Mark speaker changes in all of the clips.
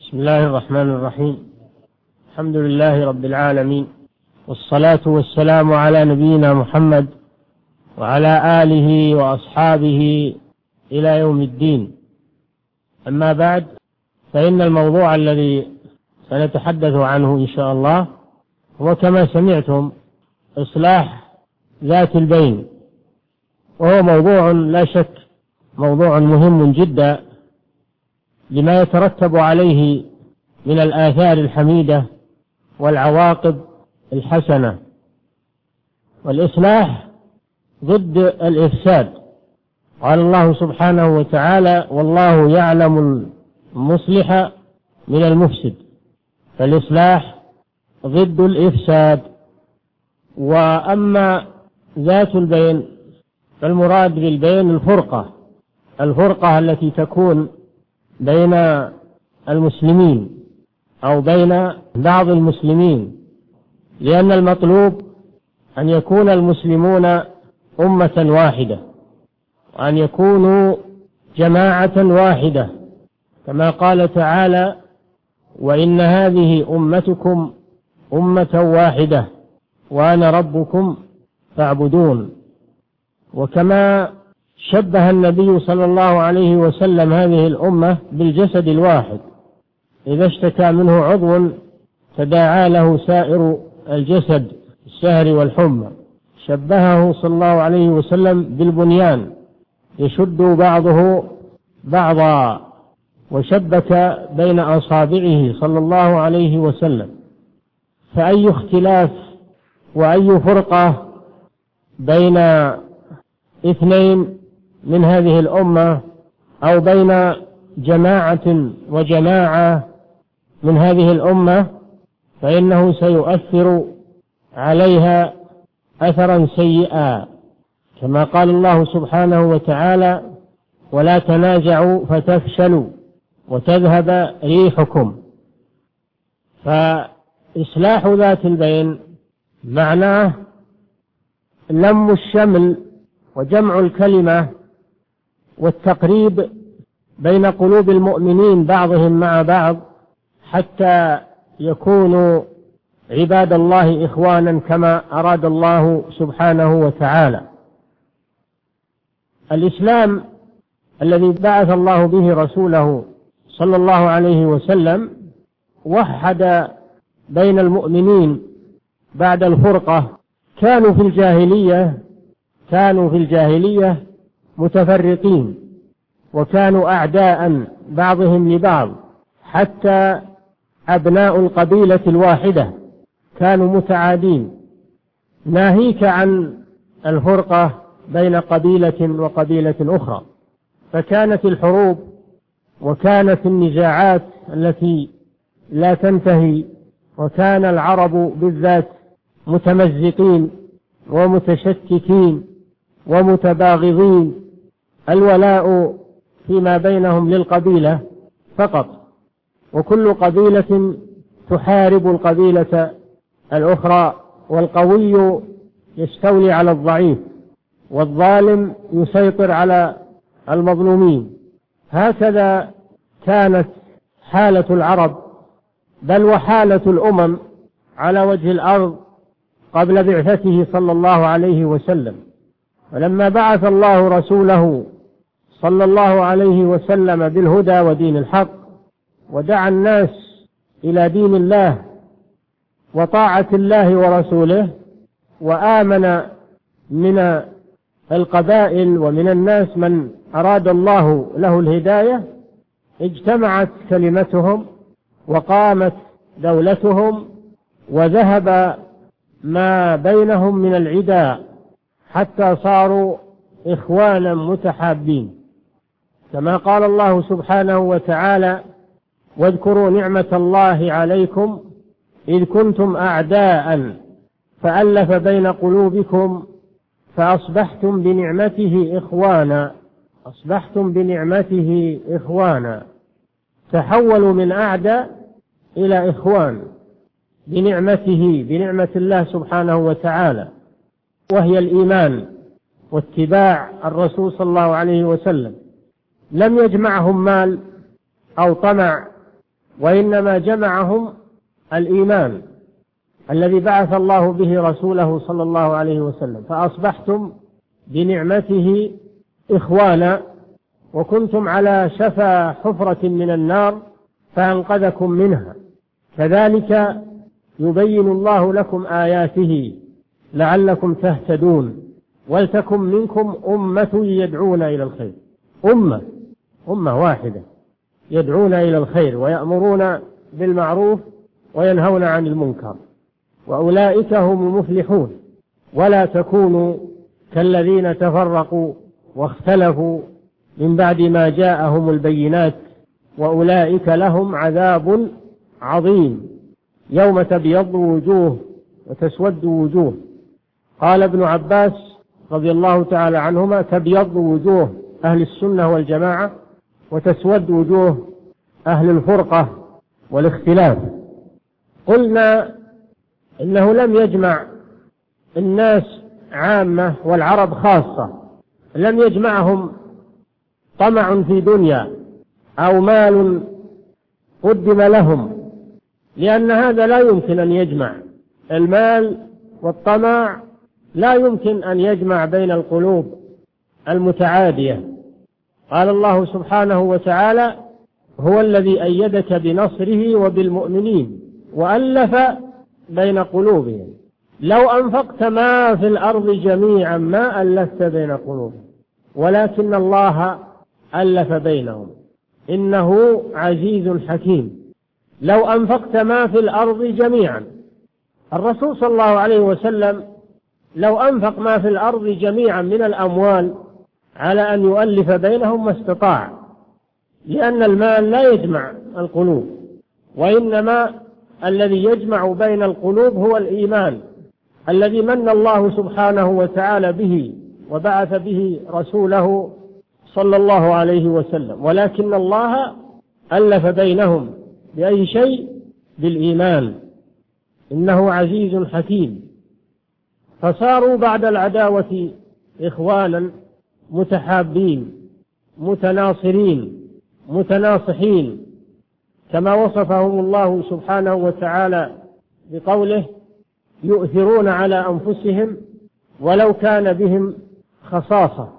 Speaker 1: بسم الله الرحمن الرحيم. الحمد لله رب العالمين، والصلاة والسلام على نبينا محمد وعلى آله وأصحابه إلى يوم الدين. أما بعد، فإن الموضوع الذي سنتحدث عنه إن شاء الله هو كما سمعتم إصلاح ذات البين، وهو موضوع لا شك موضوع مهم جدا لما يترتب عليه من الآثار الحميدة والعواقب الحسنة. والإصلاح ضد الإفساد. قال الله سبحانه وتعالى: والله يعلم المصلح من المفسد. فالإصلاح ضد الإفساد. وأما ذات البين فالمراد بالبين الفرقة التي تكون بين المسلمين أو بين بعض المسلمين، لأن المطلوب أن يكون المسلمون أمة واحدة، وأن يكونوا جماعة واحدة، كما قال تعالى: وإن هذه أمتكم أمة واحدة وأنا ربكم فاعبدون. وكما شبه النبي صلى الله عليه وسلم هذه الأمة بالجسد الواحد، إذا اشتكى منه عضو تداعى له سائر الجسد السهر والحمى. شبهه صلى الله عليه وسلم بالبنيان يشد بعضه بعضا، وشبك بين أصابعه صلى الله عليه وسلم. فأي اختلاف وأي فرقة بين اثنين من هذه الأمة أو بين جماعة وجماعة من هذه الأمة فإنه سيؤثر عليها أثرا سيئا، كما قال الله سبحانه وتعالى: ولا تنازعوا فتفشلوا وتذهب ريحكم. فإصلاح ذات البين معناه لم الشمل وجمع الكلمة والتقريب بين قلوب المؤمنين بعضهم مع بعض، حتى يكونوا عباد الله إخوانا كما أراد الله سبحانه وتعالى. الإسلام الذي بعث الله به رسوله صلى الله عليه وسلم وحد بين المؤمنين بعد الفرقة. كانوا في الجاهلية متفرقين، وكانوا أعداء بعضهم لبعض، حتى أبناء القبيلة الواحدة كانوا متعادين، ناهيك عن الفرقة بين قبيلة وقبيلة أخرى. فكانت الحروب وكانت النزاعات التي لا تنتهي، وكان العرب بالذات متمزقين ومتشككين ومتباغضين، الولاء فيما بينهم للقبيلة فقط، وكل قبيلة تحارب القبيلة الأخرى، والقوي يستولي على الضعيف، والظالم يسيطر على المظلومين. هكذا كانت حالة العرب، بل وحالة الأمم على وجه الأرض قبل بعثته صلى الله عليه وسلم. ولما بعث الله رسوله صلى الله عليه وسلم بالهدى ودين الحق، ودعا الناس إلى دين الله وطاعة الله ورسوله، وآمن من القبائل ومن الناس من أراد الله له الهداية، اجتمعت كلمتهم وقامت دولتهم، وذهب ما بينهم من العداء حتى صاروا إخوانا متحابين، كما قال الله سبحانه وتعالى: واذكروا نعمة الله عليكم إذ كنتم أعداء فألف بين قلوبكم فأصبحتم بنعمته إخوانا. تحولوا من أعداء إلى إخوان بنعمة الله سبحانه وتعالى، وهي الإيمان واتباع الرسول صلى الله عليه وسلم. لم يجمعهم مال أو طمع وإنما جمعهم الإيمان الذي بعث الله به رسوله صلى الله عليه وسلم، فأصبحتم بنعمته إخوانا، وكنتم على شفا حفرة من النار فأنقذكم منها. كذلك يبين الله لكم آياته لعلكم تهتدون. ولتكن منكم أمة يدعون إلى الخير، أمة واحدة يدعون إلى الخير ويأمرون بالمعروف وينهون عن المنكر، وأولئك هم المفلحون. ولا تكونوا كالذين تفرقوا واختلفوا من بعد ما جاءهم البينات، وأولئك لهم عذاب عظيم يوم تبيض وجوه وتسود وجوه. قال ابن عباس رضي الله تعالى عنهما: تبيض وجوه أهل السنة والجماعة وتسود وجوه أهل الفرقة والاختلاف. قلنا إنه لم يجمع الناس عامة والعرب خاصة، لم يجمعهم طمع في دنيا أو مال قدم لهم، لأن هذا لا يمكن أن يجمع. المال والطمع لا يمكن أن يجمع بين القلوب المتعادية. قال الله سبحانه وتعالى: هو الذي أيدك بنصره وبالمؤمنين وألف بين قلوبهم لو أنفقت ما في الأرض جميعا ما ألفت بين قلوبهم ولكن الله ألف بينهم إنه عزيز حكيم. لو أنفقت ما في الأرض جميعا، الرسول صلى الله عليه وسلم لو أنفق ما في الأرض جميعا من الأموال على أن يؤلف بينهم ما استطاع، لأن المال لا يجمع القلوب، وإنما الذي يجمع بين القلوب هو الإيمان الذي من الله سبحانه وتعالى به وبعث به رسوله صلى الله عليه وسلم. ولكن الله ألف بينهم بأي شيء؟ بالإيمان، إنه عزيز حكيم. فصاروا بعد العداوة إخوانا متحابين متناصرين متناصحين، كما وصفهم الله سبحانه وتعالى بقوله: يؤثرون على أنفسهم ولو كان بهم خصاصة.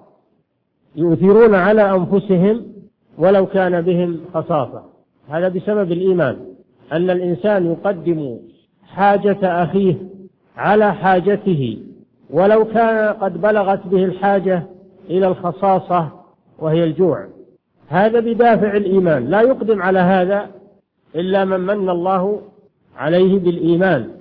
Speaker 1: يؤثرون على أنفسهم ولو كان بهم خصاصة. هذا بسبب الإيمان، أن الإنسان يقدم حاجة أخيه على حاجته ولو كان قد بلغت به الحاجة إلى الخصاصة وهي الجوع. هذا بدافع الإيمان، لا يقدم على هذا إلا من من الله عليه بالإيمان.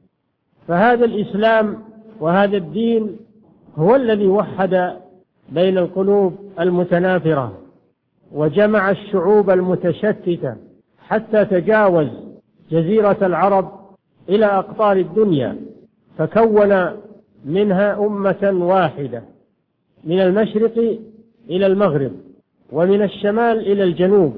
Speaker 1: فهذا الإسلام وهذا الدين هو الذي وحد بين القلوب المتنافرة وجمع الشعوب المتشتتة حتى تجاوز جزيرة العرب إلى أقطار الدنيا، فكون منها أمة واحدة من المشرق إلى المغرب ومن الشمال إلى الجنوب،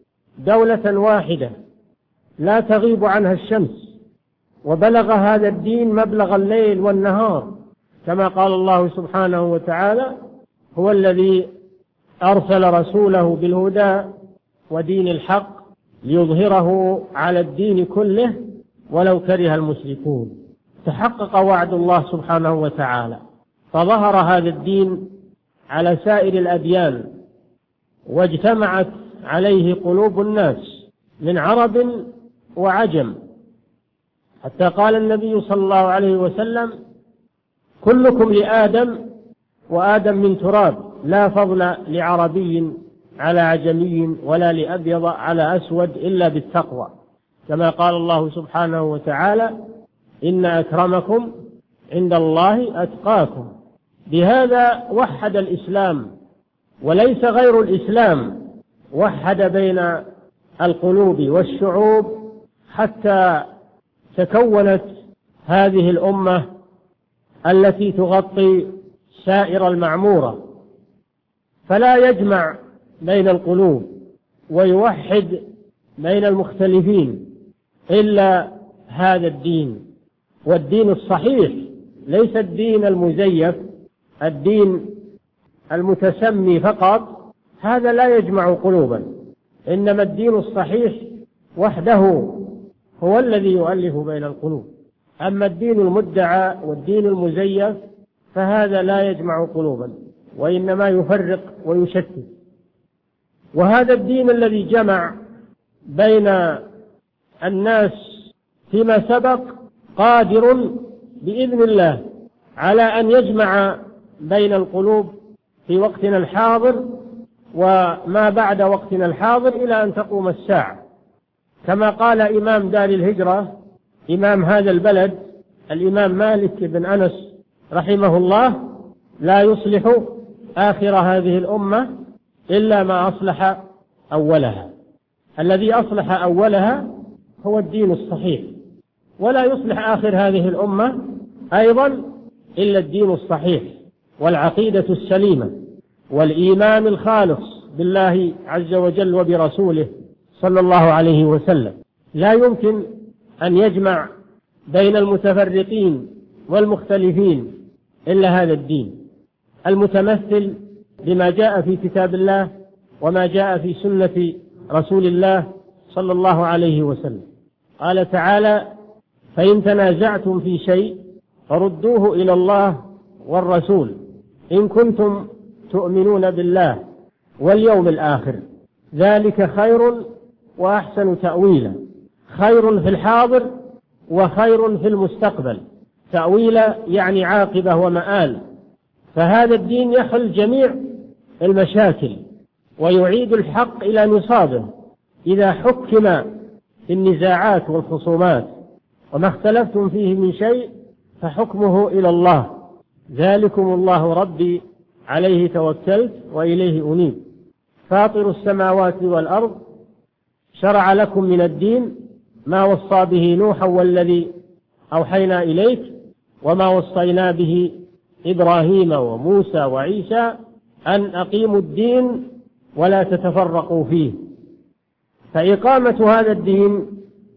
Speaker 1: دولة واحدة لا تغيب عنها الشمس. وبلغ هذا الدين مبلغ الليل والنهار، كما قال الله سبحانه وتعالى: هو الذي أرسل رسوله بالهدى ودين الحق ليظهره على الدين كله ولو كره المشركون. تحقق وعد الله سبحانه وتعالى، فظهر هذا الدين على سائر الأديان، واجتمعت عليه قلوب الناس من عرب وعجم، حتى قال النبي صلى الله عليه وسلم: كلكم لآدم وآدم من تراب، لا فضل لعربي على عجمي ولا لأبيض على أسود إلا بالتقوى، كما قال الله سبحانه وتعالى: إن أكرمكم عند الله أتقاكم. بهذا وحد الإسلام، وليس غير الإسلام وحد بين القلوب والشعوب حتى تكونت هذه الأمة التي تغطي سائر المعمورة. فلا يجمع بين القلوب ويوحد بين المختلفين إلا هذا الدين، والدين الصحيح، ليس الدين المزيف، الدين المتسمي فقط، هذا لا يجمع قلوبا. إنما الدين الصحيح وحده هو الذي يؤلف بين القلوب. أما الدين المدعى والدين المزيف فهذا لا يجمع قلوبا، وإنما يفرق ويشتت. وهذا الدين الذي جمع بين الناس فيما سبق قادر بإذن الله على أن يجمع بين القلوب في وقتنا الحاضر وما بعد وقتنا الحاضر إلى أن تقوم الساعة، كما قال إمام دار الهجرة إمام هذا البلد الإمام مالك بن أنس رحمه الله: لا يصلح آخر هذه الأمة إلا ما أصلح أولها. الذي أصلح أولها هو الدين الصحيح، ولا يصلح آخر هذه الأمة أيضا إلا الدين الصحيح والعقيدة السليمة والإيمان الخالص بالله عز وجل وبرسوله صلى الله عليه وسلم. لا يمكن أن يجمع بين المتفرقين والمختلفين إلا هذا الدين المتمثل بما جاء في كتاب الله وما جاء في سنة رسول الله صلى الله عليه وسلم. قال تعالى: فإن تنازعتم في شيء فردوه إلى الله والرسول إن كنتم تؤمنون بالله واليوم الآخر، ذلك خير وأحسن تأويلا. خير في الحاضر وخير في المستقبل. تأويلا يعني عاقبة ومآل. فهذا الدين يحل جميع المشاكل ويعيد الحق إلى نصابه إذا حكم في النزاعات والخصومات. وما اختلفتم فيه من شيء فحكمه إلى الله، ذلكم الله ربي عليه توكلت وإليه أنيب. فاطر السماوات والأرض شرع لكم من الدين ما وصى به نوحا والذي أوحينا إليك وما وصينا به إبراهيم وموسى وعيسى أن أقيموا الدين ولا تتفرقوا فيه. فإقامة هذا الدين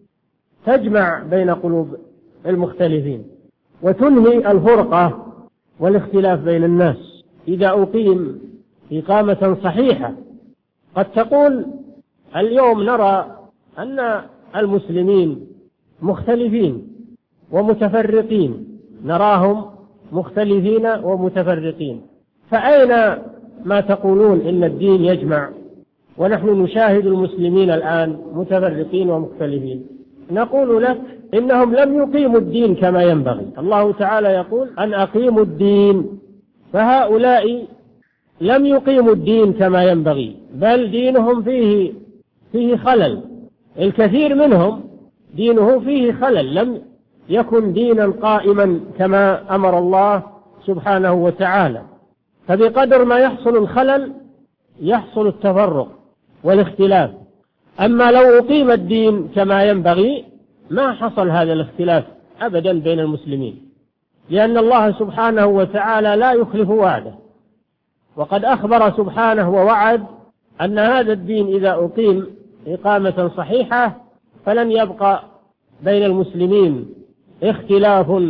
Speaker 1: تجمع بين قلوب المختلفين وتنهي الفرقة والاختلاف بين الناس إذا أقيم إقامة صحيحة. قد تقول: اليوم نرى أن المسلمين مختلفين ومتفرقين، نراهم مختلفين ومتفرقين، فأين ما تقولون إن الدين يجمع ونحن نشاهد المسلمين الآن متفرقين ومختلفين؟ نقول لك: إنهم لم يقيموا الدين كما ينبغي. الله تعالى يقول: أن أقيموا الدين، فهؤلاء لم يقيموا الدين كما ينبغي، بل دينهم فيه خلل. الكثير منهم دينه فيه خلل، لم يكن دينا قائما كما أمر الله سبحانه وتعالى. فبقدر ما يحصل الخلل يحصل التفرق والاختلاف. أما لو أقيم الدين كما ينبغي ما حصل هذا الاختلاف أبدا بين المسلمين، لأن الله سبحانه وتعالى لا يخلف وعده، وقد أخبر سبحانه ووعد أن هذا الدين إذا أقيم إقامة صحيحة فلن يبقى بين المسلمين اختلاف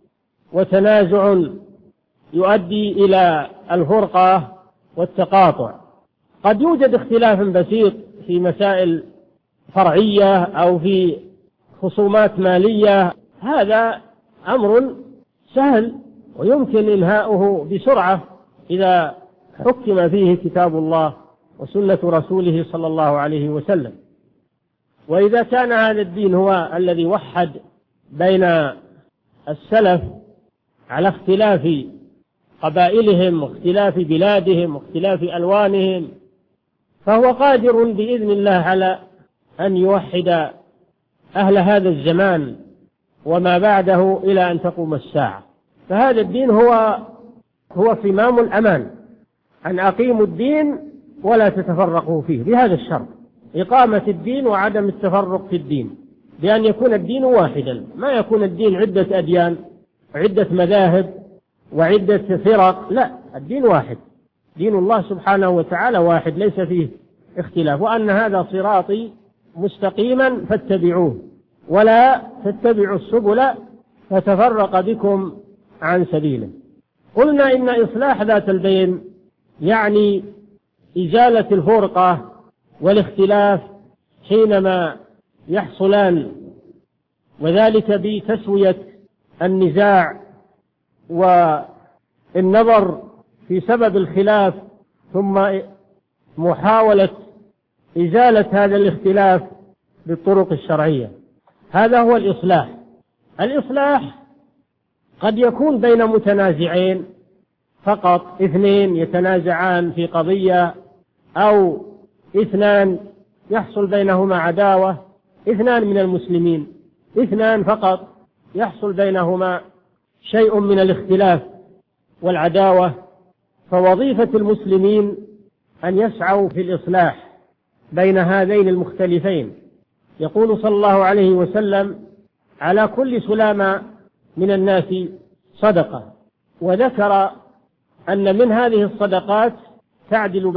Speaker 1: وتنازع يؤدي إلى الفرقة والتقاطع. قد يوجد اختلاف بسيط في مسائل فرعية أو في خصومات مالية، هذا أمر سهل ويمكن إنهاؤه بسرعة إذا حكم فيه كتاب الله وسنة رسوله صلى الله عليه وسلم. وإذا كان هذا الدين هو الذي وحد بين السلف على اختلاف قبائلهم واختلاف بلادهم واختلاف ألوانهم، فهو قادر بإذن الله على أن يوحد أهل هذا الزمان وما بعده إلى أن تقوم الساعة. فهذا الدين هو صمام الأمان، أن أقيموا الدين ولا تتفرقوا فيه، بهذا الشرط: إقامة الدين وعدم التفرق في الدين، بأن يكون الدين واحدا، ما يكون الدين عدة أديان وعدة مذاهب وعدة فرق، لا، الدين واحد، دين الله سبحانه وتعالى واحد ليس فيه اختلاف. وأن هذا صراطي مستقيما فاتبعوه ولا تتبعوا السبل فتفرق بكم عن سبيله. قلنا إن إصلاح ذات البين يعني إزالة الفرقة والاختلاف حينما يحصلان، وذلك بتسوية النزاع والنظر في سبب الخلاف، ثم محاولة إزالة هذا الاختلاف بالطرق الشرعية. هذا هو الإصلاح. الإصلاح قد يكون بين متنازعين فقط، اثنين يتنازعان في قضية، أو اثنان يحصل بينهما عداوة، اثنان من المسلمين، اثنان فقط يحصل بينهما شيء من الاختلاف والعداوة. فوظيفة المسلمين أن يسعوا في الإصلاح بين هذين المختلفين. يقول صلى الله عليه وسلم: على كل سلامة من الناس صدقة، وذكر أن من هذه الصدقات تعدل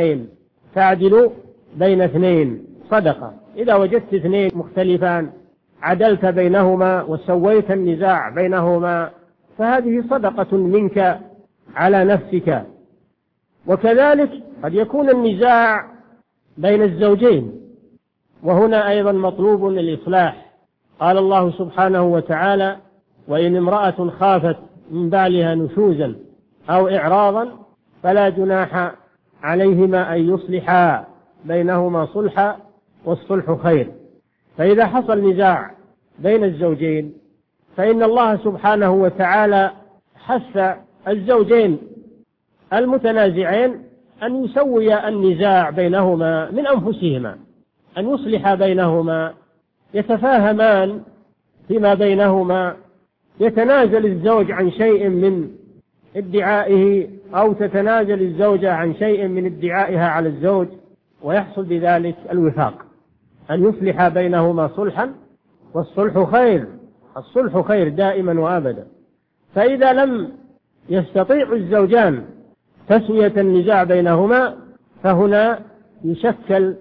Speaker 1: بين اثنين صدقة. إذا وجدت اثنين مختلفان عدلت بينهما وسويت النزاع بينهما، فهذه صدقة منك على نفسك. وكذلك قد يكون النزاع بين الزوجين، وهنا أيضا مطلوب الإصلاح. قال الله سبحانه وتعالى: وإن امرأة خافت من بعلها نشوزا أو إعراضا فلا جناح عليهما أن يصلحا بينهما صلحا والصلح خير. فإذا حصل نزاع بين الزوجين فإن الله سبحانه وتعالى حث الزوجين المتنازعين أن يسوي النزاع بينهما من أنفسهما، أن يصلح بينهما، يتفاهمان فيما بينهما، يتنازل الزوج عن شيء من ادعائه أو تتنازل الزوجة عن شيء من ادعائها على الزوج، ويحصل بذلك الوفاق، أن يصلح بينهما صلحا والصلح خير. الصلح خير دائما وأبدا. فإذا لم يستطيع الزوجان تسوية النزاع بينهما فهنا يشكل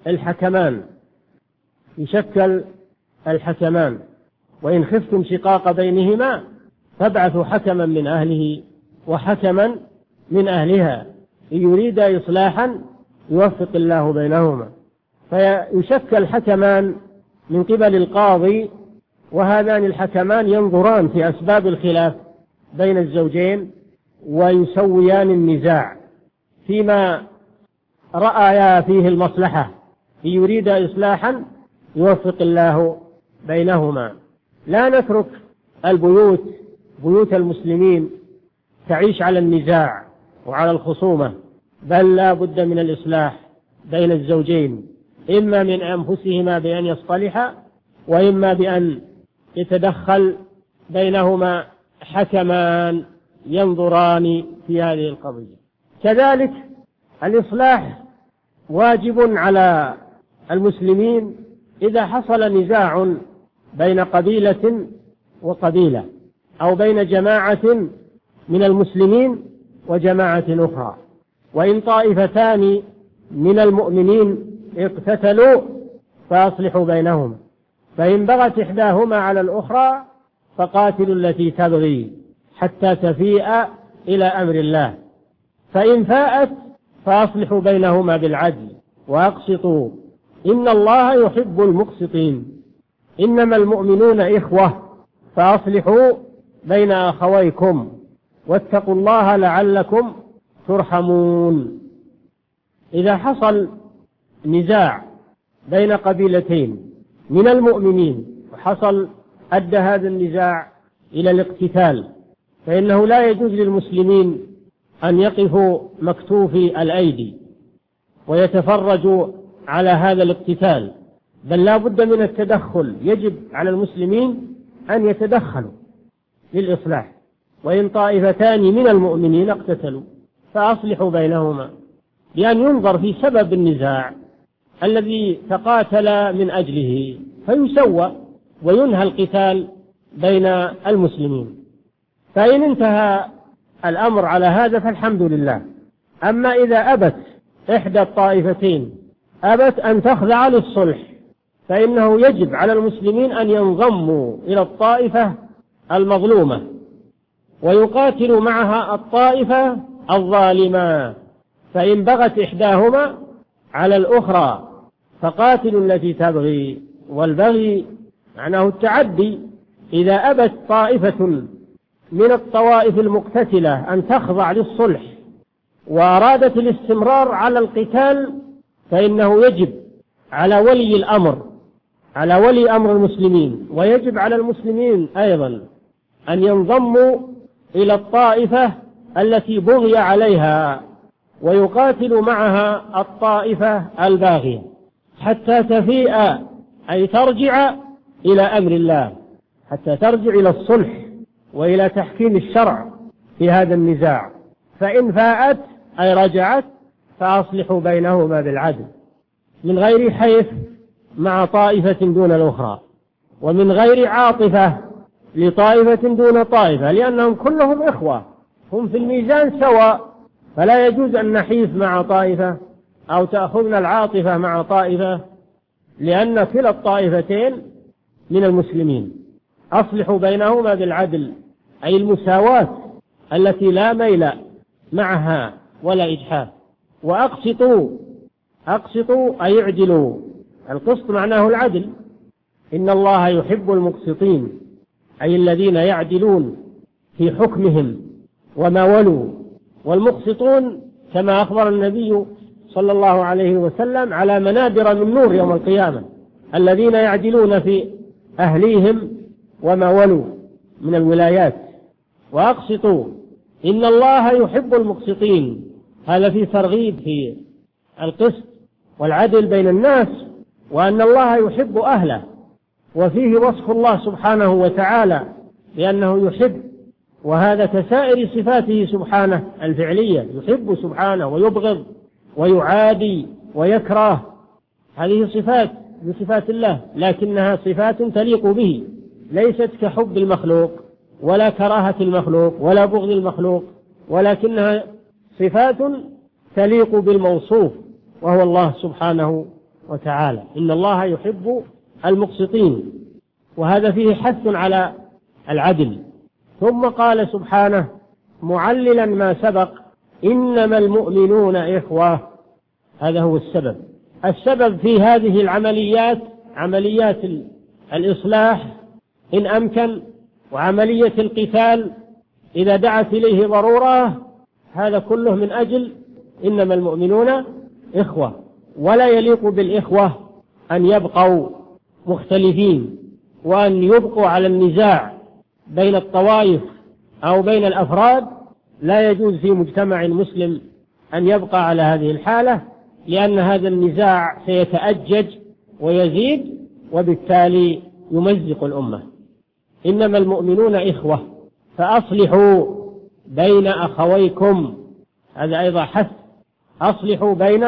Speaker 1: الحكمان. وإن خفتم شقاق بينهما فابعثوا حكما من أهله وحكما من أهلها إن يريد إصلاحا يوفق الله بينهما. فيشكل حكمان من قبل القاضي، وهذان الحكمان ينظران في أسباب الخلاف بين الزوجين ويسويان النزاع فيما رأيا فيه المصلحة. إن يريد إصلاحا يوفق الله بينهما. لا نترك بيوت المسلمين تعيش على النزاع وعلى الخصومة، بل لا بد من الإصلاح بين الزوجين، إما من أنفسهما بأن يصطلحا، وإما بأن يتدخل بينهما حكمان ينظران في هذه القضية. كذلك الإصلاح واجب على المسلمين إذا حصل نزاع بين قبيلة وقبيلة، أو بين جماعة من المسلمين وجماعة أخرى، وإن طائفتان من المؤمنين اقتتلوا فأصلحوا بينهما، فإن بغت إحداهما على الأخرى فقاتلوا التي تبغي حتى تفيء إلى أمر الله، فإن فاءت فأصلحوا بينهما بالعدل وأقسطوا إن الله يحب المقسطين. إنما المؤمنون إخوة فأصلحوا بين أخويكم واتقوا الله لعلكم ترحمون. إذا حصل نزاع بين قبيلتين من المؤمنين وحصل أدى هذا النزاع إلى الاقتتال، فإنه لا يجوز للمسلمين أن يقفوا مكتوفي الأيدي ويتفرجوا على هذا الاقتتال، بل لا بد من التدخل. يجب على المسلمين أن يتدخلوا للإصلاح. وإن طائفتان من المؤمنين اقتتلوا فأصلحوا بينهما، بأن ينظر في سبب النزاع الذي تقاتل من أجله فيسوى وينهى القتال بين المسلمين. فإن انتهى الأمر على هذا فالحمد لله. أما إذا أبت إحدى الطائفتين أن تخضع للصلح، فإنه يجب على المسلمين أن ينضموا إلى الطائفة المظلومة ويقاتلوا معها الطائفة الظالمة. فإن بغت إحداهما على الأخرى فقاتلوا التي تبغي والبغي معناه التعدي. إذا أبت طائفة من الطوائف المقتتلة أن تخضع للصلح وأرادت الاستمرار على القتال، فإنه يجب على ولي أمر المسلمين، ويجب على المسلمين أيضا أن ينضموا إلى الطائفة التي بغي عليها ويقاتلوا معها الطائفة الباغية حتى تفيء، أي ترجع إلى أمر الله، حتى ترجع إلى الصلح وإلى تحكيم الشرع في هذا النزاع. فإن فاءت أي رجعت فأصلحوا بينهما بالعدل، من غير حيف مع طائفة دون الأخرى، ومن غير عاطفة لطائفة دون طائفة، لأنهم كلهم إخوة، هم في الميزان سواء، فلا يجوز أن نحيف مع طائفة أو تأخذنا العاطفة مع طائفة، لأن كلا الطائفتين من المسلمين. أصلحوا بينهما بالعدل، أي المساواة التي لا ميل معها ولا إجحاف. وأقسطوا أي اعدلوا، القسط معناه العدل. إن الله يحب المقسطين، أي الذين يعدلون في حكمهم وما ولوا. والمقسطون كما أخبر النبي صلى الله عليه وسلم على منابر من نور يوم القيامة، الذين يعدلون في أهليهم وما ولوا من الولايات. وأقسطوا إن الله يحب المقسطين، هذا في ترغيب في القسط والعدل بين الناس، وأن الله يحب أهله، وفيه وصف الله سبحانه وتعالى لأنه يحب، وهذا كسائر صفاته سبحانه الفعلية، يحب سبحانه ويبغض ويعادي ويكره، هذه صفات من صفات الله، لكنها صفات تليق به، ليست كحب المخلوق ولا كراهة المخلوق ولا بغض المخلوق، ولكنها صفات تليق بالموصوف وهو الله سبحانه وتعالى. إن الله يحب المقسطين، وهذا فيه حث على العدل. ثم قال سبحانه معللا ما سبق إنما المؤمنون إخوة، هذا هو السبب في هذه العمليات، عمليات الإصلاح إن أمكن، وعملية القتال إذا دعت إليه ضرورة، هذا كله من أجل إنما المؤمنون إخوة. ولا يليق بالإخوة أن يبقوا مختلفين وأن يبقوا على النزاع بين الطوائف أو بين الأفراد، لا يجوز في مجتمع مسلم أن يبقى على هذه الحالة، لأن هذا النزاع سيتأجج ويزيد وبالتالي يمزق الأمة. إنما المؤمنون إخوة فأصلحوا بين أخويكم، هذا أيضا حث، أصلحوا بين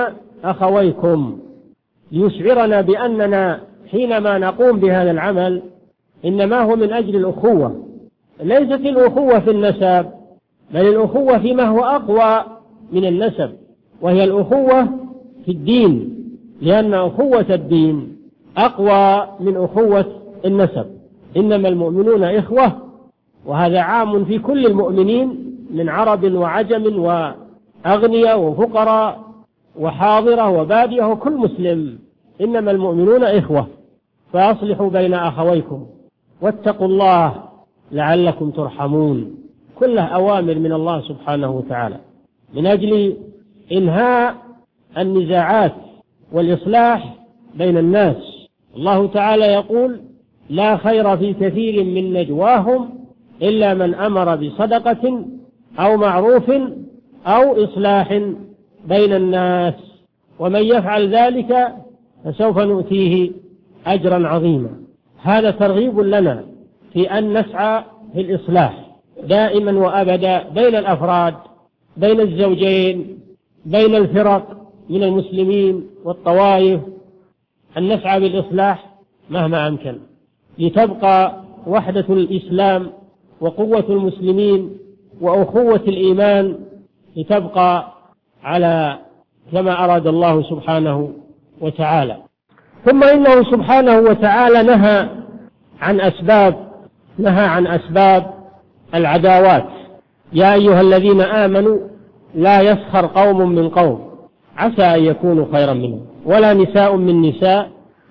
Speaker 1: أخويكم، ليشعرنا بأننا حينما نقوم بهذا العمل إنما هو من أجل الأخوة، ليست الأخوة في النسب، بل الأخوة فيما هو أقوى من النسب، وهي الأخوة في الدين، لأن أخوة الدين أقوى من أخوة النسب. إنما المؤمنون إخوة، وهذا عام في كل المؤمنين من عرب وعجم وأغنياء وفقراء وحاضرة وبادية، وكل مسلم. إنما المؤمنون إخوة فأصلحوا بين أخويكم واتقوا الله لعلكم ترحمون، كلها أوامر من الله سبحانه وتعالى من أجل إنهاء النزاعات والإصلاح بين الناس. الله تعالى يقول لا خير في كثير من نجواهم إلا من أمر بصدقة أو معروف أو إصلاح بين الناس، ومن يفعل ذلك فسوف نؤتيه أجرا عظيما. هذا ترغيب لنا في أن نسعى في الإصلاح دائما وأبدا بين الأفراد، بين الزوجين، بين الفرق من المسلمين والطوائف، أن نسعى بالإصلاح مهما أمكن لتبقى وحدة الإسلام وقوة المسلمين وأخوة الإيمان، لتبقى على كما أراد الله سبحانه وتعالى. ثم إنه سبحانه وتعالى نهى عن أسباب العداوات. يا أيها الذين آمنوا لا يسخر قوم من قوم عسى أن يكونوا خيرا منهم، ولا نساء من نساء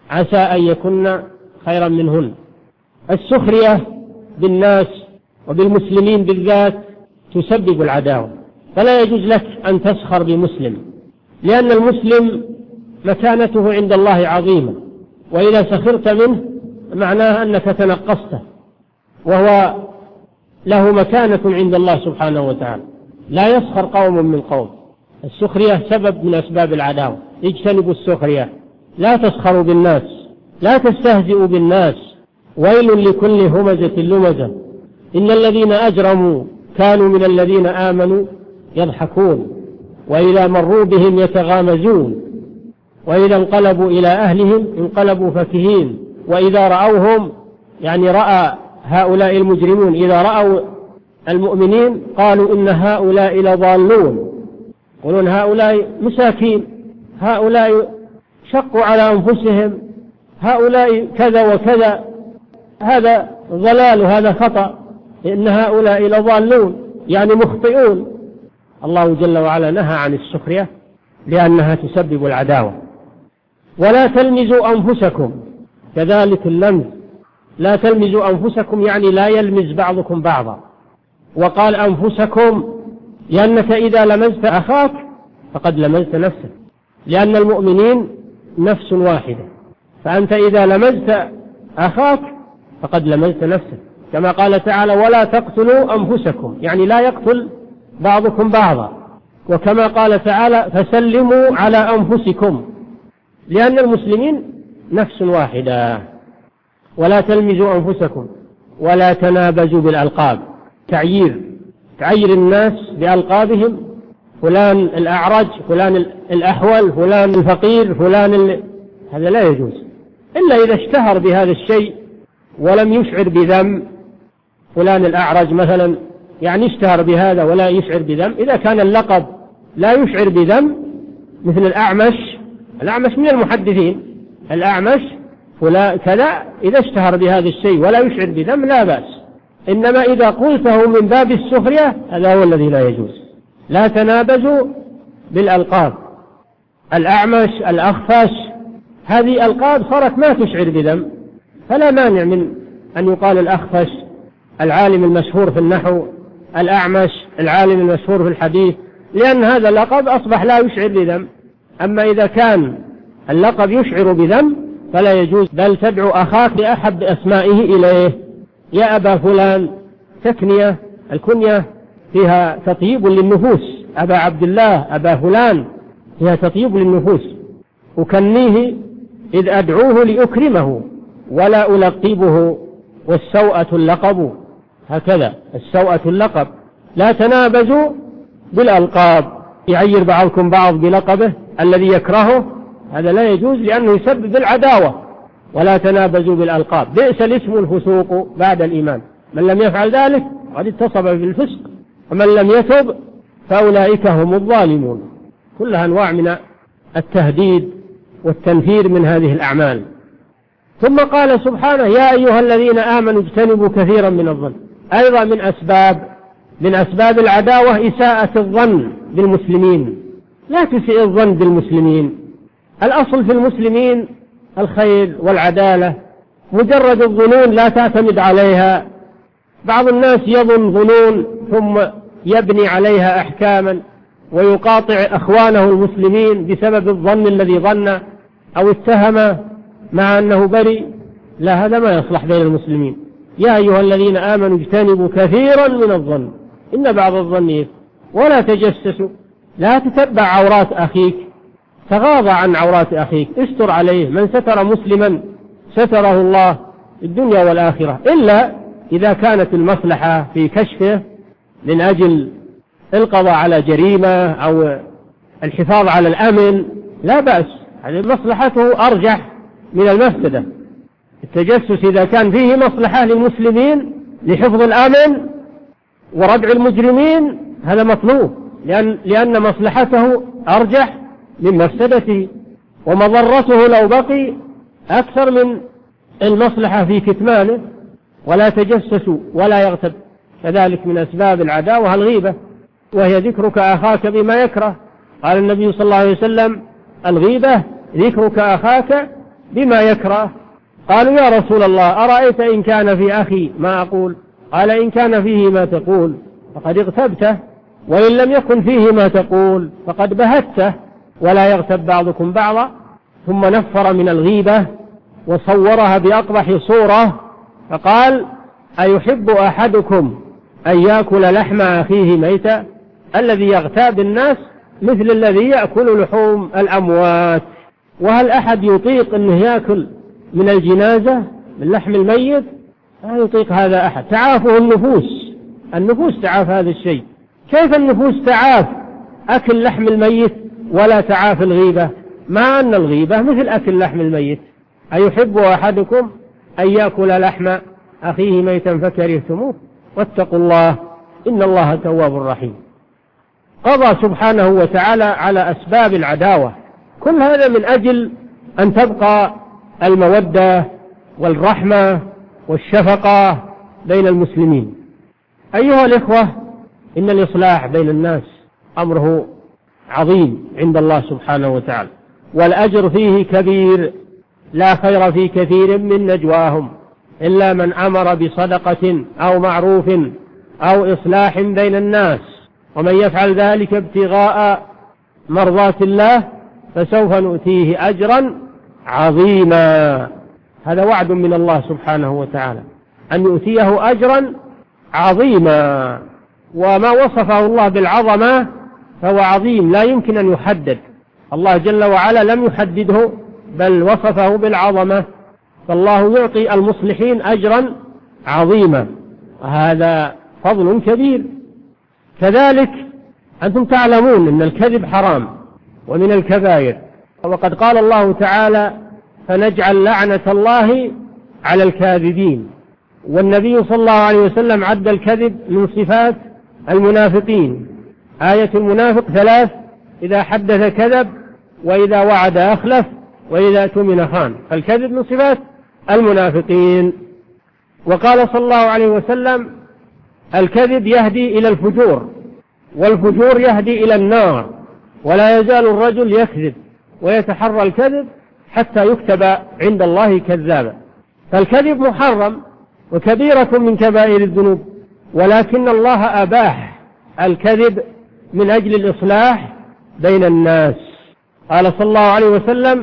Speaker 1: عسى أن يكن خيرا منهن. السخرية بالناس وبالمسلمين بالذات تسبب العداوة، فلا يجوز لك أن تسخر بمسلم، لأن المسلم مكانته عند الله عظيمة، وإذا سخرت منه معناه أنك تنقصته، وهو له مكانة عند الله سبحانه وتعالى. لا يسخر قوم من قوم. السخرية سبب من أسباب العداوة. اجتنبوا السخرية، لا تسخروا بالناس، لا تستهزئوا بالناس، ويل لكل همزة لمزة، إن الذين أجرموا كانوا من الذين آمنوا يضحكون وإذا مروا بهم يتغامزون وإذا انقلبوا إلى أهلهم انقلبوا فكهين وإذا رأوهم، يعني رأى هؤلاء المجرمون إذا رأوا المؤمنين قالوا إن هؤلاء لضالون، يقولون هؤلاء مساكين، هؤلاء شقوا على أنفسهم، هؤلاء كذا وكذا، هذا ضلال وهذا خطأ، إن هؤلاء لضالون يعني مخطئون. الله جل وعلا نهى عن السخرية لأنها تسبب العداوة. ولا تلمزوا أنفسكم، كذلك اللمز، لا تلمزوا أنفسكم يعني لا يلمز بعضكم بعضا. وقال أنفسكم لأنك إذا لمزت أخاك فقد لمزت نفسك، لأن المؤمنين نفس واحدة، فأنت إذا لمزت أخاك فقد لمزت نفسك، كما قال تعالى ولا تقتلوا أنفسكم، يعني لا يقتل بعضكم بعضا. وكما قال تعالى فسلموا على أنفسكم، لأن المسلمين نفس واحدة. ولا تلمزوا أنفسكم ولا تنابزوا بالألقاب، تعيير الناس بألقابهم، فلان الأعرج، فلان الأحول، فلان الفقير، فلان هذا لا يجوز إلا إذا اشتهر بهذا الشيء ولم يشعر بذم. فلان الأعرج مثلا يعني اشتهر بهذا ولا يشعر بذم. إذا كان اللقب لا يشعر بذم مثل الأعمش من المحدثين، الأعمش فلان كذا، إذا اشتهر بهذا الشيء ولا يشعر بذم لا بأس. إنما إذا قلته من باب السخرية هذا هو الذي لا يجوز. لا تنابزوا بالألقاب، الأعمش، الأخفش، هذه ألقاب صارت ما تشعر بذم، فلا مانع من أن يقال الأخفش العالم المشهور في النحو، الأعمش العالم المشهور في الحديث، لأن هذا اللقب أصبح لا يشعر بذم. أما إذا كان اللقب يشعر بذم فلا يجوز، بل تدعو أخاك بأحب أسمائه إليه، يا أبا فلان، تكنية، الكنية فيها تطيب للنفوس، أبا عبد الله، أبا فلان، فيها تطيب للنفوس. أكنيه إذ أدعوه لأكرمه ولا ألقبه، والسوءة اللقب، هكذا السوءة اللقب. لا تنابزوا بالألقاب، يعير بعضكم بعض بلقبه الذي يكرهه، هذا لا يجوز لأنه يسبب العداوة. ولا تنابزوا بالألقاب، بئس الاسم الفسوق بعد الإيمان، من لم يفعل ذلك قد اتصف بالفسق، ومن لم يتب فأولئك هم الظالمون. كلها أنواع من التهديد والتنفير من هذه الأعمال. ثم قال سبحانه يا أيها الذين آمنوا اجتنبوا كثيرا من الظن. أيضا من أسباب العداوة إساءة الظن بالمسلمين، لا تسيء الظن بالمسلمين. الأصل في المسلمين الخير والعدالة، مجرد الظنون لا تعتمد عليها. بعض الناس يظن ظنون ثم يبني عليها أحكاما ويقاطع أخوانه المسلمين بسبب الظن الذي ظن أو اتهم مع أنه بريء. لا، هذا ما يصلح بين المسلمين. يا أيها الذين آمنوا اجتنبوا كثيرا من الظن إن بعض الظن إثم ولا تجسسوا. لا تتبع عورات أخيك، تغاضى عن عورات أخيك، استر عليه. من ستر مسلما ستره الله في الدنيا والآخرة، إلا إذا كانت المصلحة في كشفه من أجل القضاء على جريمة أو الحفاظ على الأمن، لا بأس، هذه مصلحته أرجح من المفسدة. التجسس إذا كان فيه مصلحة للمسلمين لحفظ الأمن وردع المجرمين هذا مطلوب، لأن مصلحته أرجح من مفسدته، ومضرته لو بقي أكثر من المصلحة في كتمانه. ولا تجسسوا ولا يغتب. كذلك من أسباب العداوة الغيبة، وهي ذكرك أخاك بما يكره. قال النبي صلى الله عليه وسلم الغيبة ذكرك أخاك بما يكره. قالوا يا رسول الله أرأيت إن كان في أخي ما أقول؟ قال إن كان فيه ما تقول فقد اغتبته، وإن لم يكن فيه ما تقول فقد بهته، ولا يغتب بعضكم بعضا. ثم نفر من الغيبة وصورها بأقبح صورة، فقال أيحب أحدكم أن يأكل لحم أخيه ميتا؟ الذي يغتاب الناس مثل الذي يأكل لحوم الأموات. وهل أحد يطيق أنه يأكل من الجنازة من لحم الميت؟ لا يطيق هذا أحد. تعافه النفوس تعاف هذا الشيء. كيف النفوس تعاف أكل لحم الميت ولا تعاف الغيبة، مع أن الغيبة مثل أكل لحم الميت؟ أيحب أحدكم أن يأكل لحم أخيه ميتا فكرهتموه واتقوا الله إن الله تواب رحيم. قضى سبحانه وتعالى على أسباب العداوة، كل هذا من أجل أن تبقى المودة والرحمة والشفقة بين المسلمين. أيها الإخوة، إن الإصلاح بين الناس أمره عظيم عند الله سبحانه وتعالى، والأجر فيه كبير. لا خير في كثير من نجواهم إلا من أمر بصدقة أو معروف أو إصلاح بين الناس، ومن يفعل ذلك ابتغاء مرضات الله فسوف نؤتيه أجرا عظيما. هذا وعد من الله سبحانه وتعالى أن يؤتيه أجرا عظيما. وما وصفه الله بالعظمة فهو عظيم، لا يمكن أن يحدد. الله جل وعلا لم يحدده بل وصفه بالعظمة، فالله يعطي المصلحين أجرا عظيما، وهذا فضل كبير. كذلك أنتم تعلمون أن الكذب حرام ومن الكبائر، وقد قال الله تعالى فنجعل لعنة الله على الكاذبين. والنبي صلى الله عليه وسلم عد الكذب من صفات المنافقين. آية المنافق 3: إذا حدث كذب، وإذا وعد أخلف، وإذا اؤتمن خان. فالكذب من صفات المنافقين. وقال صلى الله عليه وسلم الكذب يهدي إلى الفجور، والفجور يهدي إلى النار، ولا يزال الرجل يكذب ويتحرى الكذب حتى يكتب عند الله كذابا. فالكذب محرم وكبيرة من كبائر الذنوب، ولكن الله أباح الكذب من أجل الإصلاح بين الناس. قال صلى الله عليه وسلم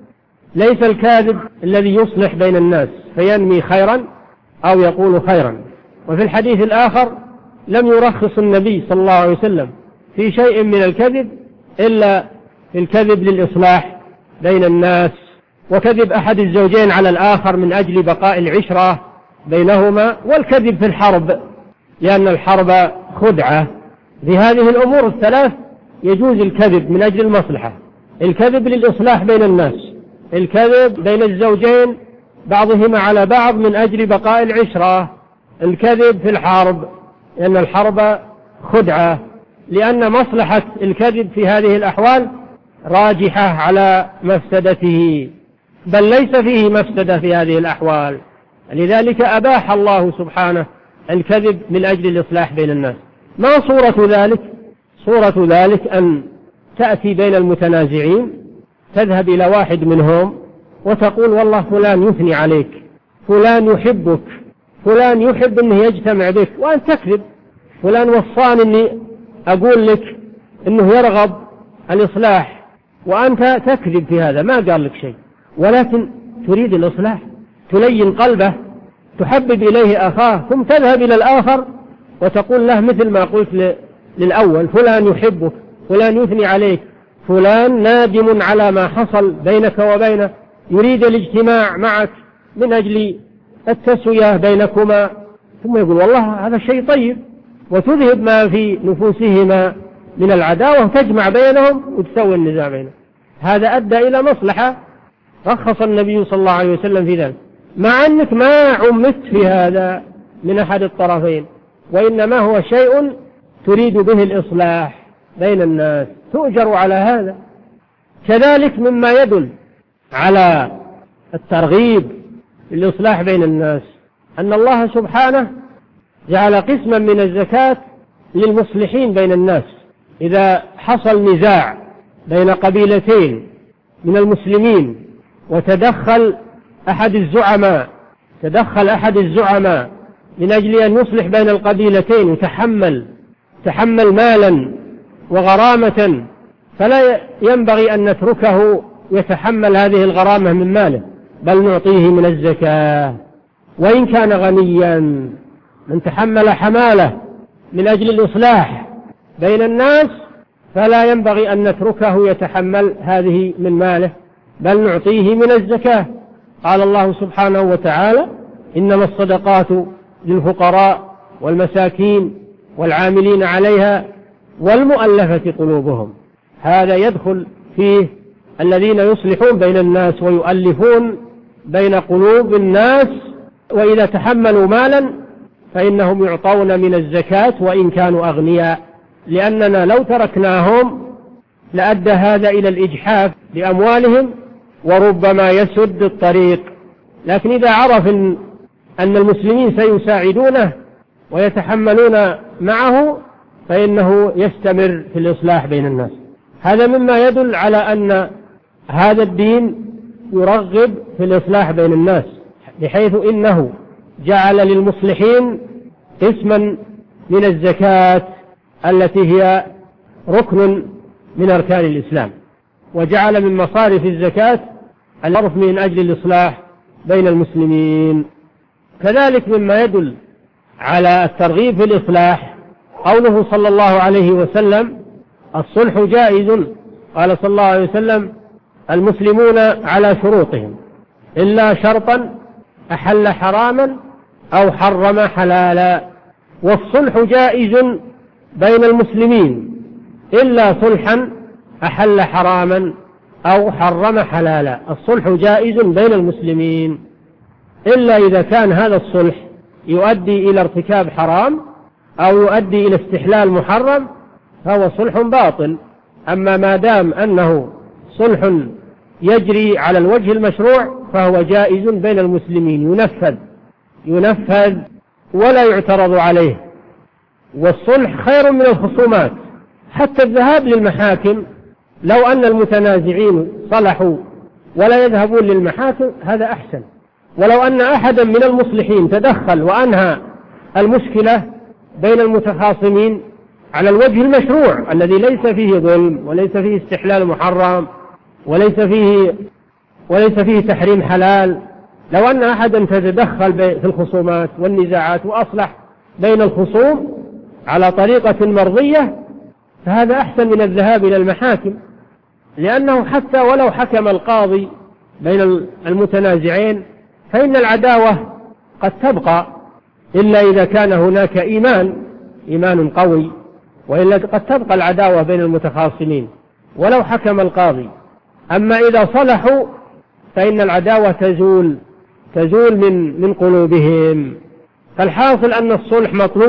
Speaker 1: ليس الكاذب الذي يصلح بين الناس فينمي خيرا أو يقول خيرا. وفي الحديث الآخر لم يرخص النبي صلى الله عليه وسلم في شيء من الكذب إلا في الكذب للإصلاح بين الناس، وكذب أحد الزوجين على الآخر من أجل بقاء العشرة بينهما، والكذب في الحرب لأن الحرب خدعة. في هذه الأمور الثلاث يجوز الكذب من أجل المصلحة: الكذب للإصلاح بين الناس، الكذب بين الزوجين بعضهما على بعض من أجل بقاء العشرة، الكذب في الحرب لأن الحرب خدعة، لأن مصلحة الكذب في هذه الأحوال راجحة على مفسدته، بل ليس فيه مفسدة في هذه الأحوال. لذلك أباح الله سبحانه الكذب من أجل الإصلاح بين الناس. ما صورة ذلك؟ صورة ذلك أن تأتي بين المتنازعين، تذهب إلى واحد منهم وتقول والله فلان يثني عليك، فلان يحبك، فلان يحب أنه يجتمع بك، وأن تكذب. فلان وصاني أني أقول لك أنه يرغب الإصلاح، وأنت تكذب في هذا، ما قال لك شيء، ولكن تريد الإصلاح، تلين قلبه، تحبب إليه أخاه، ثم تذهب إلى الآخر وتقول له مثل ما قلت للأول: فلان يحبك، فلان يثني عليك، فلان نادم على ما حصل بينك وبينه، يريد الاجتماع معك من أجل التسوية بينكما. ثم يقول والله هذا شيء طيب، وتذهب ما في نفوسهما من العداوة، تجمع بينهم وتسوي النزاع بينهم. هذا أدى إلى مصلحة، رخص النبي صلى الله عليه وسلم في ذلك، مع أنك ما عمت في هذا من أحد الطرفين، وإنما هو شيء تريد به الإصلاح بين الناس، تؤجر على هذا. كذلك مما يدل على الترغيب للإصلاح بين الناس أن الله سبحانه جعل قسما من الزكاة للمصلحين بين الناس. إذا حصل نزاع بين قبيلتين من المسلمين وتدخل أحد الزعماء من أجل أن يصلح بين القبيلتين وتحمل مالا وغرامة، فلا ينبغي أن نتركه يتحمل هذه الغرامة من ماله، بل نعطيه من الزكاة وإن كان غنيا. من تحمل حمالة من أجل الإصلاح بين الناس فلا ينبغي أن نتركه يتحمل هذه من ماله، بل نعطيه من الزكاة. قال الله سبحانه وتعالى: إنما الصدقات للفقراء والمساكين والعاملين عليها والمؤلفة قلوبهم. هذا يدخل فيه الذين يصلحون بين الناس ويؤلفون بين قلوب الناس، وإذا تحملوا مالا فإنهم يعطون من الزكاة وإن كانوا أغنياء، لأننا لو تركناهم لأدى هذا إلى الإجحاف بأموالهم وربما يسد الطريق. لكن إذا عرف أن المسلمين سيساعدونه ويتحملون معه فإنه يستمر في الإصلاح بين الناس. هذا مما يدل على أن هذا الدين يرغب في الإصلاح بين الناس، بحيث إنه جعل للمصلحين قسما من الزكاة التي هي ركن من أركان الإسلام، وجعل من مصارف الزكاة الصرف من أجل الإصلاح بين المسلمين. كذلك مما يدل على الترغيب في الإصلاح قوله صلى الله عليه وسلم: الصلح جائز. قال صلى الله عليه وسلم: المسلمون على شروطهم إلا شرطا أحل حراما أو حرم حلالا. والصلح جائز بين المسلمين إلا صلحا أحل حراما أو حرم حلالا. الصلح جائز بين المسلمين إلا إذا كان هذا الصلح يؤدي إلى ارتكاب حرام أو يؤدي إلى استحلال محرم فهو صلح باطل. أما ما دام أنه صلح يجري على الوجه المشروع فهو جائز بين المسلمين، ينفذ ولا يعترض عليه. والصلح خير من الخصومات. حتى الذهاب للمحاكم، لو أن المتنازعين صلحوا ولا يذهبون للمحاكم هذا أحسن. ولو أن أحدا من المصلحين تدخل وأنهى المشكلة بين المتخاصمين على الوجه المشروع الذي ليس فيه ظلم وليس فيه استحلال محرم وليس فيه تحريم حلال، لو أن أحدا تتدخل في الخصومات والنزاعات وأصلح بين الخصوم على طريقة مرضية فهذا أحسن من الذهاب إلى المحاكم. لأنه حتى ولو حكم القاضي بين المتنازعين فإن العداوة قد تبقى، إلا إذا كان هناك إيمان قوي، وإلا قد تبقى العداوة بين المتخاصمين ولو حكم القاضي. أما إذا صلحوا فإن العداوة تزول من قلوبهم. فالحاصل أن الصلح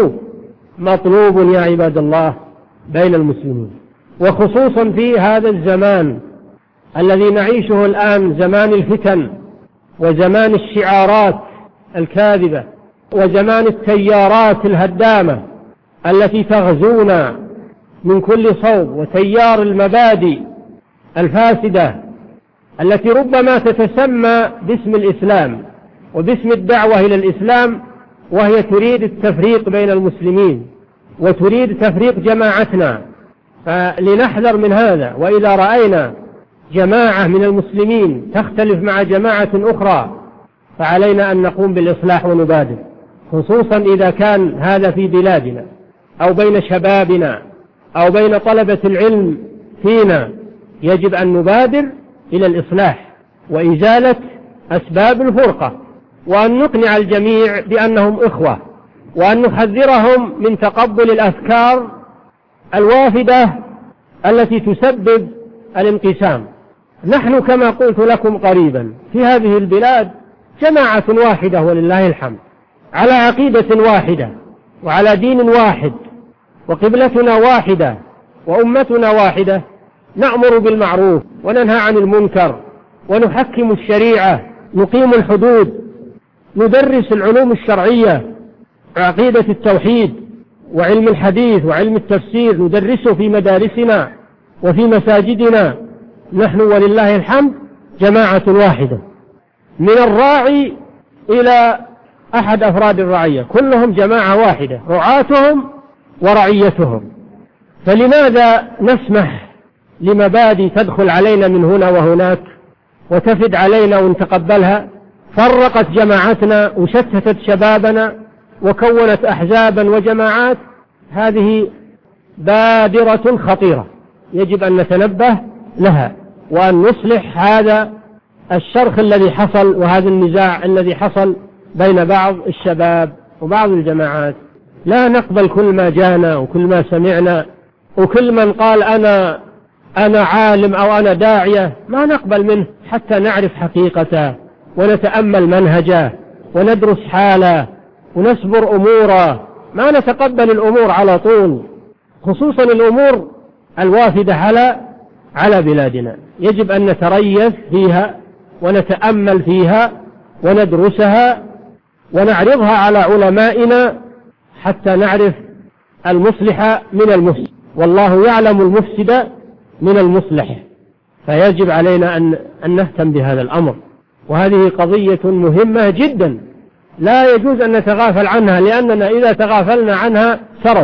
Speaker 1: مطلوب يا عباد الله بين المسلمين، وخصوصا في هذا الزمان الذي نعيشه الآن، زمان الفتن وزمان الشعارات الكاذبة وزمان التيارات الهدامة التي تغزونا من كل صوب، وتيار المبادئ الفاسدة التي ربما تتسمى باسم الإسلام وباسم الدعوة إلى الإسلام، وهي تريد التفريق بين المسلمين وتريد تفريق جماعتنا. فلنحذر من هذا. وإذا رأينا جماعة من المسلمين تختلف مع جماعة أخرى فعلينا أن نقوم بالإصلاح ونبادر، خصوصا إذا كان هذا في بلادنا أو بين شبابنا أو بين طلبة العلم فينا. يجب أن نبادر إلى الإصلاح وإزالة أسباب الفرقة، وأن نقنع الجميع بأنهم إخوة، وأن نحذرهم من تقبل الأفكار الوافدة التي تسبب الانقسام. نحن كما قلت لكم قريبا في هذه البلاد جماعة واحدة ولله الحمد، على عقيدة واحدة وعلى دين واحد، وقبلتنا واحدة وأمتنا واحدة، نأمر بالمعروف وننهى عن المنكر ونحكم الشريعة، نقيم الحدود، ندرس العلوم الشرعية، عقيدة التوحيد وعلم الحديث وعلم التفسير ندرسه في مدارسنا وفي مساجدنا. نحن ولله الحمد جماعة واحدة من الراعي إلى أحد أفراد الرعية، كلهم جماعة واحدة، رعاتهم ورعيتهم. فلماذا نسمح لمبادئ تدخل علينا من هنا وهناك وتفد علينا ونتقبلها؟ فرقت جماعتنا وشتتت شبابنا وكونت أحزابا وجماعات. هذه بادرة خطيرة يجب أن نتنبه لها، وأن نصلح هذا الشرخ الذي حصل وهذا النزاع الذي حصل بين بعض الشباب وبعض الجماعات. لا نقبل كل ما جانا وكل ما سمعنا، وكل من قال أنا عالم أو أنا داعية ما نقبل منه حتى نعرف حقيقته ونتأمل منهجه وندرس حاله ونصبر أموره. ما نتقبل الأمور على طول، خصوصا الأمور الوافدة على بلادنا. يجب أن نتريث فيها ونتأمل فيها وندرسها ونعرضها على علمائنا حتى نعرف المصلح من المفسد، والله يعلم المفسد من المصلح. فيجب علينا أن نهتم بهذا الأمر، وهذه قضية مهمة جدا لا يجوز أن نتغافل عنها، لأننا إذا تغافلنا عنها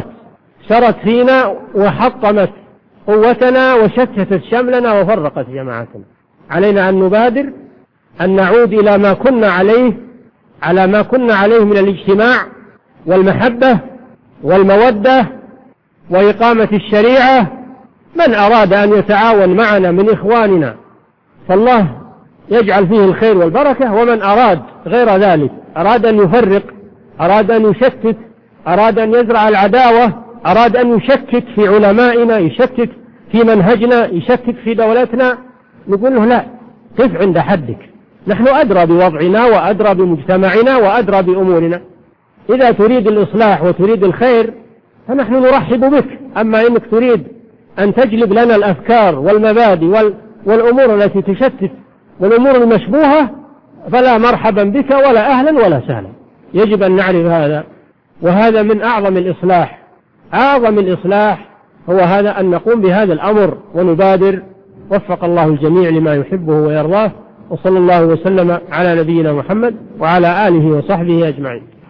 Speaker 1: سرت فينا وحطمت قوتنا وشتتت شملنا وفرقت جماعتنا. علينا أن نبادر أن نعود إلى ما كنا عليه، على ما كنا عليه من الاجتماع والمحبة والمودة وإقامة الشريعة. من أراد أن يتعاون معنا من إخواننا فالله يجعل فيه الخير والبركة، ومن أراد غير ذلك، أراد أن يفرق، أراد أن يشتت، أراد أن يزرع العداوة، أراد أن يشكك في علمائنا، يشكك في منهجنا، يشكك في دولتنا، نقول له لا، قف عند حدك، نحن أدرى بوضعنا وأدرى بمجتمعنا وأدرى بأمورنا. إذا تريد الإصلاح وتريد الخير فنحن نرحب بك، أما إنك تريد أن تجلب لنا الأفكار والمبادئ والأمور التي تشتت والأمور المشبوهة فلا مرحبا بك ولا أهلا ولا سهلا. يجب أن نعرف هذا، وهذا من أعظم الإصلاح. أعظم الإصلاح هو هذا، أن نقوم بهذا الأمر ونبادر. وفق الله الجميع لما يحبه ويرضاه، وصلى الله وسلم على نبينا محمد وعلى آله وصحبه أجمعين.